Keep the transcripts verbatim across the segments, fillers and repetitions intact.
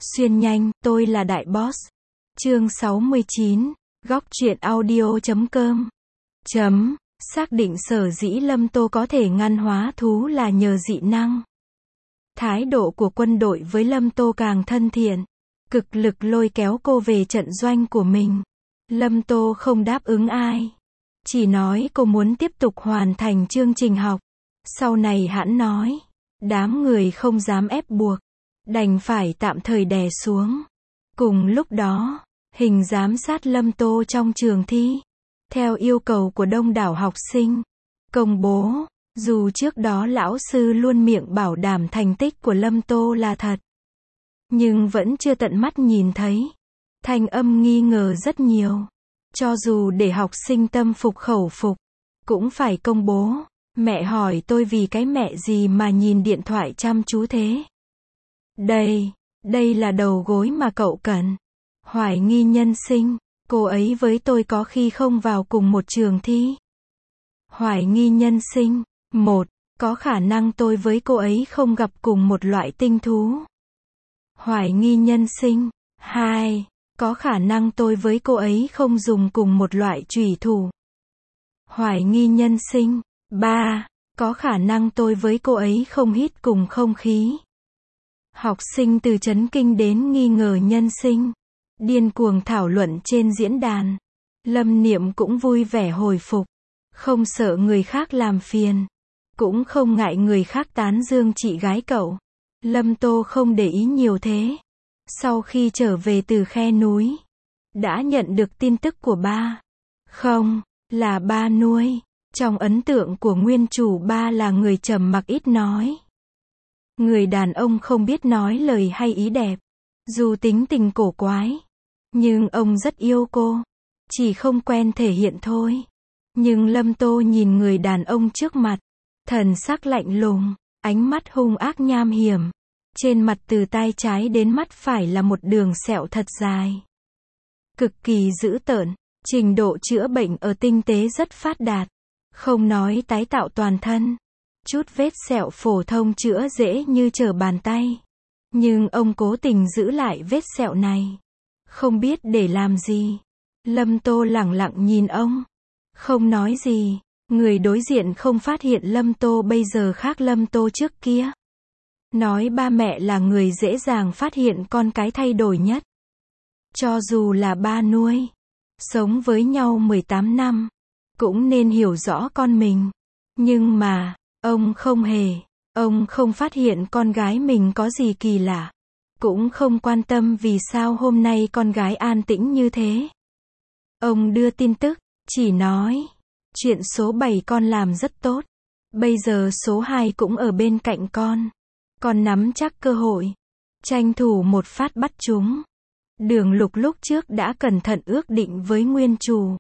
Xuyên nhanh, tôi là Đại Boss. Chương sáu mươi chín, góc truyện audio chấm com. Chấm, xác định sở dĩ Lâm Tô có thể ngăn hóa thú là nhờ dị năng. Thái độ của quân đội với Lâm Tô càng thân thiện, cực lực lôi kéo cô về trận doanh của mình. Lâm Tô không đáp ứng ai, chỉ nói cô muốn tiếp tục hoàn thành chương trình học. Sau này hãng nói, đám người không dám ép buộc, đành phải tạm thời đè xuống. Cùng lúc đó, hình giám sát Lâm Tô trong trường thi, theo yêu cầu của đông đảo học sinh, công bố, dù trước đó lão sư luôn miệng bảo đảm thành tích của Lâm Tô là thật, nhưng vẫn chưa tận mắt nhìn thấy. Thanh âm nghi ngờ rất nhiều. Cho dù để học sinh tâm phục khẩu phục, cũng phải công bố. Mẹ hỏi tôi vì cái mẹ gì mà nhìn điện thoại chăm chú thế? Đây, đây là đầu gối mà cậu cần. Hoài nghi nhân sinh, cô ấy với tôi có khi không vào cùng một trường thi. Hoài nghi nhân sinh, một, có khả năng tôi với cô ấy không gặp cùng một loại tinh thú. Hoài nghi nhân sinh, hai, có khả năng tôi với cô ấy không dùng cùng một loại chủy thủ. Hoài nghi nhân sinh, ba, có khả năng tôi với cô ấy không hít cùng không khí. Học sinh từ chấn kinh đến nghi ngờ nhân sinh, điên cuồng thảo luận trên diễn đàn. Lâm Niệm cũng vui vẻ hồi phục, không sợ người khác làm phiền, cũng không ngại người khác tán dương chị gái cậu. Lâm Tô không để ý nhiều thế. Sau khi trở về từ khe núi, đã nhận được tin tức của ba. Không, là ba nuôi. Trong ấn tượng của nguyên chủ, ba là người trầm mặc ít nói. Người đàn ông không biết nói lời hay ý đẹp. Dù tính tình cổ quái, nhưng ông rất yêu cô. Chỉ không quen thể hiện thôi. Nhưng Lâm Tô nhìn người đàn ông trước mặt, thần sắc lạnh lùng, ánh mắt hung ác nham hiểm. Trên mặt từ tai trái đến mắt phải là một đường sẹo thật dài, cực kỳ dữ tợn. Trình độ chữa bệnh ở tinh tế rất phát đạt, không nói tái tạo toàn thân, chút vết sẹo phổ thông chữa dễ như trở bàn tay. Nhưng ông cố tình giữ lại vết sẹo này, không biết để làm gì. Lâm Tô lẳng lặng nhìn ông, không nói gì. Người đối diện không phát hiện Lâm Tô bây giờ khác Lâm Tô trước kia. Nói ba mẹ là người dễ dàng phát hiện con cái thay đổi nhất. Cho dù là ba nuôi, sống với nhau mười tám năm, cũng nên hiểu rõ con mình. Nhưng mà, ông không hề. Ông không phát hiện con gái mình có gì kỳ lạ. Cũng không quan tâm vì sao hôm nay con gái an tĩnh như thế. Ông đưa tin tức, chỉ nói, chuyện số bảy con làm rất tốt. Bây giờ số hai cũng ở bên cạnh con. Con nắm chắc cơ hội, tranh thủ một phát bắt chúng. Đường Lục lúc trước đã cẩn thận ước định với nguyên chủ,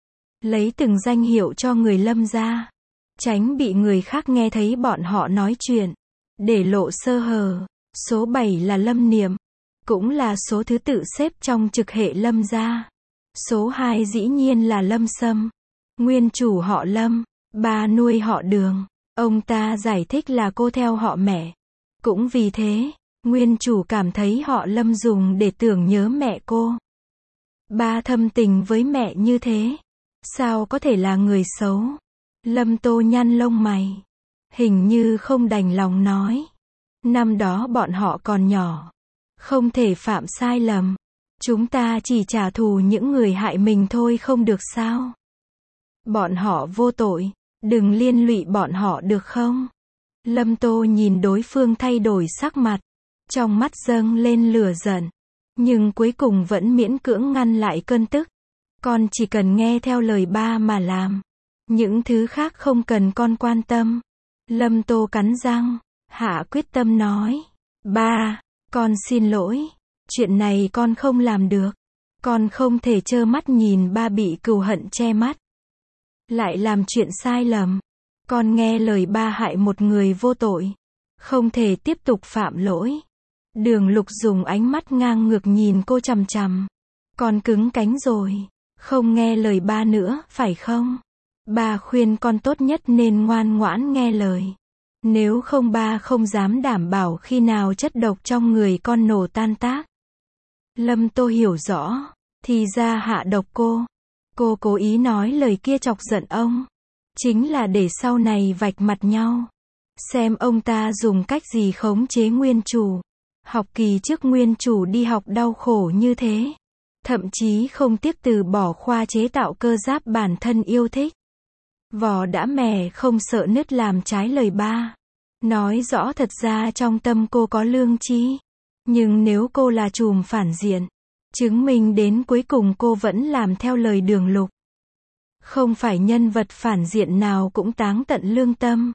lấy từng danh hiệu cho người Lâm gia, tránh bị người khác nghe thấy bọn họ nói chuyện, để lộ sơ hở. Số bảy là Lâm Niệm, cũng là số thứ tự xếp trong trực hệ Lâm gia. Số hai dĩ nhiên là Lâm Sâm, nguyên chủ họ Lâm, ba nuôi họ Đường. Ông ta giải thích là cô theo họ mẹ. Cũng vì thế, nguyên chủ cảm thấy họ Lâm dùng để tưởng nhớ mẹ cô. Ba thâm tình với mẹ như thế, sao có thể là người xấu? Lâm Tô nhăn lông mày, hình như không đành lòng nói. Năm đó bọn họ còn nhỏ, không thể phạm sai lầm. Chúng ta chỉ trả thù những người hại mình thôi không được sao? Bọn họ vô tội, đừng liên lụy bọn họ được không? Lâm Tô nhìn đối phương thay đổi sắc mặt, trong mắt dâng lên lửa giận, nhưng cuối cùng vẫn miễn cưỡng ngăn lại cơn tức. Con chỉ cần nghe theo lời ba mà làm, những thứ khác không cần con quan tâm. Lâm Tô cắn răng, hạ quyết tâm nói, ba, con xin lỗi, chuyện này con không làm được. Con không thể trơ mắt nhìn ba bị cừu hận che mắt, lại làm chuyện sai lầm. Con nghe lời ba hại một người vô tội, không thể tiếp tục phạm lỗi. Đường Lục dùng ánh mắt ngang ngược nhìn cô chằm chằm. Con cứng cánh rồi, không nghe lời ba nữa, phải không? Ba khuyên con tốt nhất nên ngoan ngoãn nghe lời. Nếu không ba không dám đảm bảo khi nào chất độc trong người con nổ tan tác. Lâm Tô hiểu rõ. Thì ra hạ độc cô. Cô cố ý nói lời kia chọc giận ông. Chính là để sau này vạch mặt nhau. Xem ông ta dùng cách gì khống chế nguyên chủ. Học kỳ trước nguyên chủ đi học đau khổ như thế. Thậm chí không tiếc từ bỏ khoa chế tạo cơ giáp bản thân yêu thích. Vỏ đã mẻ không sợ nứt làm trái lời ba. Nói rõ thật ra trong tâm cô có lương tri. Nhưng nếu cô là trùm phản diện, chứng minh đến cuối cùng cô vẫn làm theo lời Đường Lục. Không phải nhân vật phản diện nào cũng táng tận lương tâm.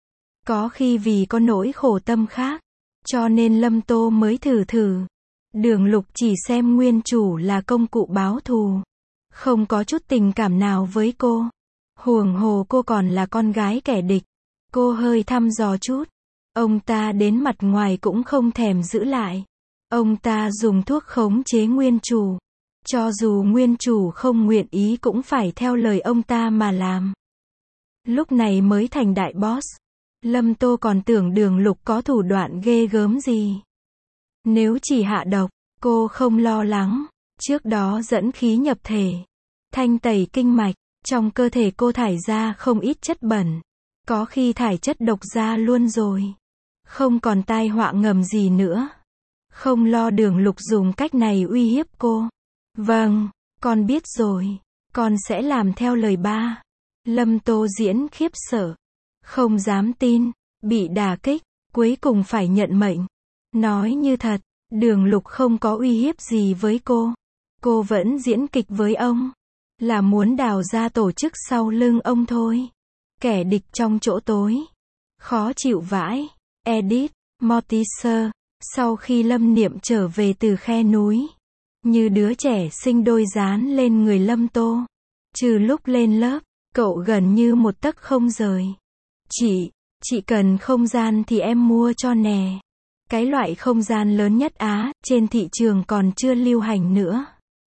Có khi vì có nỗi khổ tâm khác, cho nên Lâm Tô mới thử thử. Đường Lục chỉ xem nguyên chủ là công cụ báo thù. Không có chút tình cảm nào với cô. Huống hồ cô còn là con gái kẻ địch. Cô hơi thăm dò chút. Ông ta đến mặt ngoài cũng không thèm giữ lại. Ông ta dùng thuốc khống chế nguyên chủ. Cho dù nguyên chủ không nguyện ý cũng phải theo lời ông ta mà làm. Lúc này mới thành đại boss. Lâm Tô còn tưởng Đường Lục có thủ đoạn ghê gớm gì. Nếu chỉ hạ độc, cô không lo lắng. Trước đó dẫn khí nhập thể, thanh tẩy kinh mạch, trong cơ thể cô thải ra không ít chất bẩn. Có khi thải chất độc ra luôn rồi. Không còn tai họa ngầm gì nữa. Không lo Đường Lục dùng cách này uy hiếp cô. Vâng, con biết rồi. Con sẽ làm theo lời ba. Lâm Tô diễn khiếp sợ. Không dám tin. Bị đả kích. Cuối cùng phải nhận mệnh. Nói như thật, Đường Lục không có uy hiếp gì với cô. Cô vẫn diễn kịch với ông. Là muốn đào ra tổ chức sau lưng ông thôi. Kẻ địch trong chỗ tối. Khó chịu vãi. Edit, Mortimer. Sau khi Lâm Niệm trở về từ khe núi, như đứa trẻ sinh đôi dán lên người Lâm Tô. Trừ lúc lên lớp, cậu gần như một tấc không rời. Chị, chị cần không gian thì em mua cho nè. Cái loại không gian lớn nhất Á, trên thị trường còn chưa lưu hành nữa.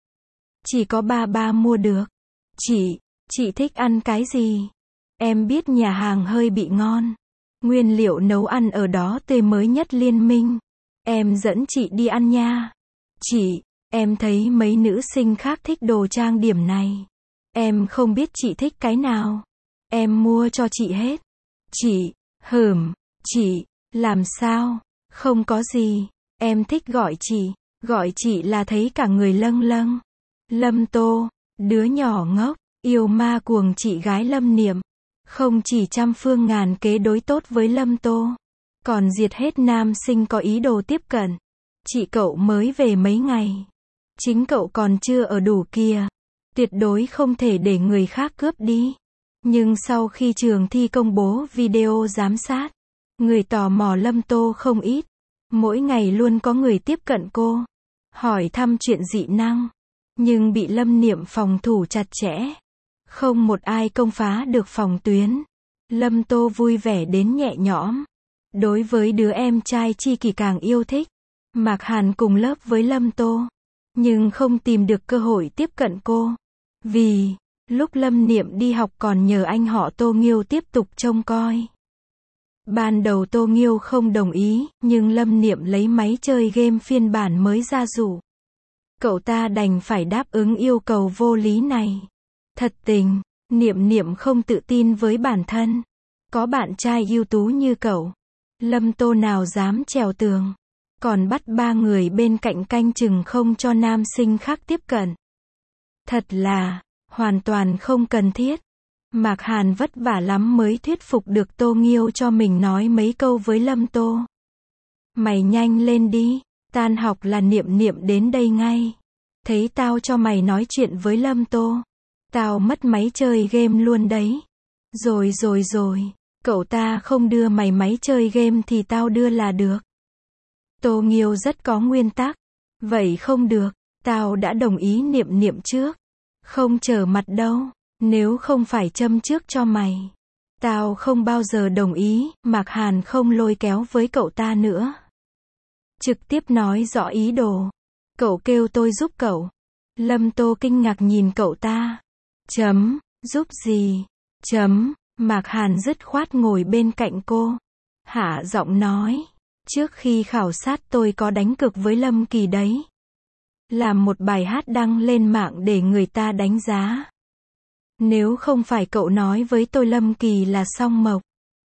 Chỉ có ba ba mua được. Chị, chị thích ăn cái gì? Em biết nhà hàng hơi bị ngon. Nguyên liệu nấu ăn ở đó tươi mới nhất Liên Minh. Em dẫn chị đi ăn nha. Chị, em thấy mấy nữ sinh khác thích đồ trang điểm này. Em không biết chị thích cái nào. Em mua cho chị hết. Chị, hửm, chị, làm sao? Không có gì. Em thích gọi chị. Gọi chị là thấy cả người lâng lâng. Lâm Tô, đứa nhỏ ngốc, yêu ma cuồng chị gái Lâm Niệm. Không chỉ trăm phương ngàn kế đối tốt với Lâm Tô, còn diệt hết nam sinh có ý đồ tiếp cận. Chị cậu mới về mấy ngày. Chính cậu còn chưa ở đủ kìa. Tuyệt đối không thể để người khác cướp đi. Nhưng sau khi trường thi công bố video giám sát, người tò mò Lâm Tô không ít. Mỗi ngày luôn có người tiếp cận cô, hỏi thăm chuyện dị năng. Nhưng bị Lâm Niệm phòng thủ chặt chẽ. Không một ai công phá được phòng tuyến. Lâm Tô vui vẻ đến nhẹ nhõm. Đối với đứa em trai Chi Kỳ càng yêu thích. Mạc Hàn cùng lớp với Lâm Tô, nhưng không tìm được cơ hội tiếp cận cô. Vì, lúc Lâm Niệm đi học còn nhờ anh họ Tô Nghiêu tiếp tục trông coi. Ban đầu Tô Nghiêu không đồng ý, nhưng Lâm Niệm lấy máy chơi game phiên bản mới ra rủ. Cậu ta đành phải đáp ứng yêu cầu vô lý này. Thật tình, Niệm Niệm không tự tin với bản thân. Có bạn trai ưu tú như cậu, Lâm Tô nào dám trèo tường. Còn bắt ba người bên cạnh canh chừng không cho nam sinh khác tiếp cận. Thật là, hoàn toàn không cần thiết. Mạc Hàn vất vả lắm mới thuyết phục được Tô Nghiêu cho mình nói mấy câu với Lâm Tô. Mày nhanh lên đi, tan học là Niệm Niệm đến đây ngay. Thấy tao cho mày nói chuyện với Lâm Tô, tao mất máy chơi game luôn đấy. Rồi rồi rồi, cậu ta không đưa mày máy chơi game thì tao đưa là được. Tô Nghiêu rất có nguyên tắc. Vậy không được, tao đã đồng ý Niệm Niệm trước. Không trở mặt đâu, nếu không phải châm trước cho mày. Tao không bao giờ đồng ý. Mạc Hàn không lôi kéo với cậu ta nữa. Trực tiếp nói rõ ý đồ. Cậu kêu tôi giúp cậu. Lâm Tô kinh ngạc nhìn cậu ta. Chấm, giúp gì? Chấm, Mạc Hàn dứt khoát ngồi bên cạnh cô. Hạ giọng nói. Trước khi khảo sát tôi có đánh cược với Lâm Kỳ đấy. làm một bài hát đăng lên mạng để người ta đánh giá. Nếu không phải cậu nói với tôi Lâm Kỳ là Song Mộc.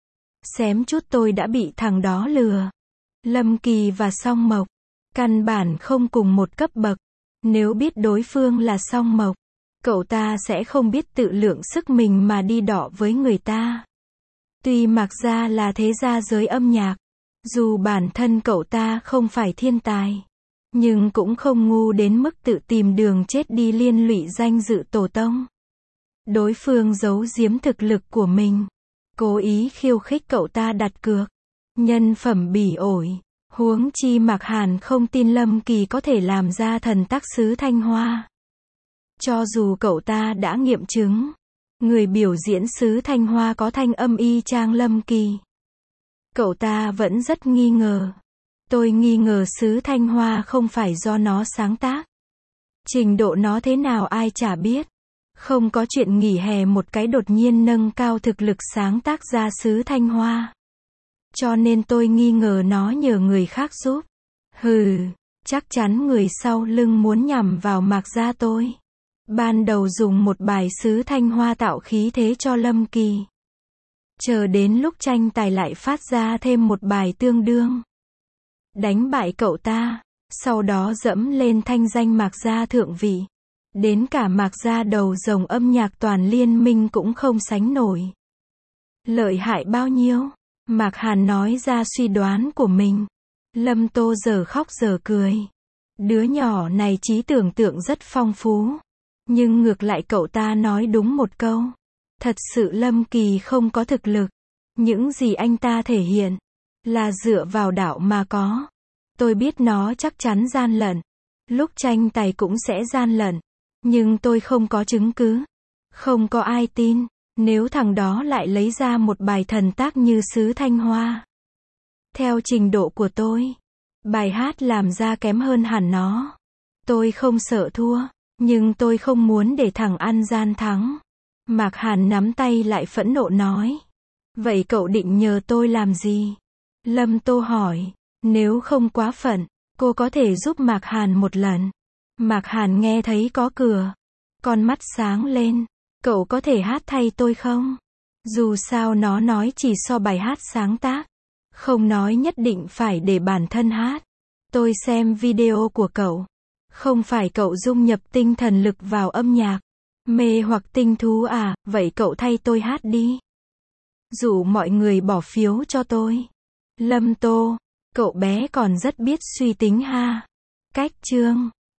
Xém chút tôi đã bị thằng đó lừa. Lâm Kỳ và Song Mộc, căn bản không cùng một cấp bậc. Nếu biết đối phương là Song Mộc, cậu ta sẽ không biết tự lượng sức mình mà đi đọ với người ta. Tuy Mạc Gia là thế gia giới âm nhạc, dù bản thân cậu ta không phải thiên tài, nhưng cũng không ngu đến mức tự tìm đường chết đi liên lụy danh dự tổ tông. Đối phương giấu giếm thực lực của mình, cố ý khiêu khích cậu ta đặt cược, nhân phẩm bỉ ổi. Huống chi Mạc Hàn không tin Lâm Kỳ có thể làm ra thần tác sứ Thanh Hoa. Cho dù cậu ta đã nghiệm chứng, người biểu diễn sứ Thanh Hoa có thanh âm y chang Lâm Kỳ, cậu ta vẫn rất nghi ngờ. Tôi nghi ngờ sứ Thanh Hoa không phải do nó sáng tác. Trình độ nó thế nào ai chả biết. Không có chuyện nghỉ hè một cái đột nhiên nâng cao thực lực sáng tác ra sứ Thanh Hoa. Cho nên tôi nghi ngờ nó nhờ người khác giúp. Hừ, chắc chắn người sau lưng muốn nhằm vào Mạc Gia tôi. Ban đầu dùng một bài sứ Thanh Hoa tạo khí thế cho Lâm Kỳ. Chờ đến lúc tranh tài lại phát ra thêm một bài tương đương. Đánh bại cậu ta, sau đó dẫm lên thanh danh Mạc Gia thượng vị. Đến cả Mạc Gia đầu rồng âm nhạc toàn liên minh cũng không sánh nổi. Lợi hại bao nhiêu? Mạc Hàn nói ra suy đoán của mình. Lâm Tô giờ khóc giờ cười. Đứa nhỏ này trí tưởng tượng rất phong phú. Nhưng ngược lại cậu ta nói đúng một câu. Thật sự Lâm Kỳ không có thực lực. Những gì anh ta thể hiện là dựa vào đạo mà có. Tôi biết nó chắc chắn gian lận. Lúc tranh tài cũng sẽ gian lận. Nhưng tôi không có chứng cứ. Không có ai tin. Nếu thằng đó lại lấy ra một bài thần tác như sứ Thanh Hoa. Theo trình độ của tôi, bài hát làm ra kém hơn hẳn nó. Tôi không sợ thua, nhưng tôi không muốn để thằng ăn gian thắng. Mạc Hàn nắm tay lại phẫn nộ nói. Vậy cậu định nhờ tôi làm gì? Lâm Tô hỏi. Nếu không quá phận, cô có thể giúp Mạc Hàn một lần. Mạc Hàn nghe thấy có cửa. Con mắt sáng lên. Cậu có thể hát thay tôi không? Dù sao nó nói chỉ so bài hát sáng tác. Không nói nhất định phải để bản thân hát. Tôi xem video của cậu. Không phải cậu dung nhập tinh thần lực vào âm nhạc. Mê hoặc tinh thú à, vậy cậu thay tôi hát đi. Dụ mọi người bỏ phiếu cho tôi. Lâm Tô, cậu bé còn rất biết suy tính ha. Cách chương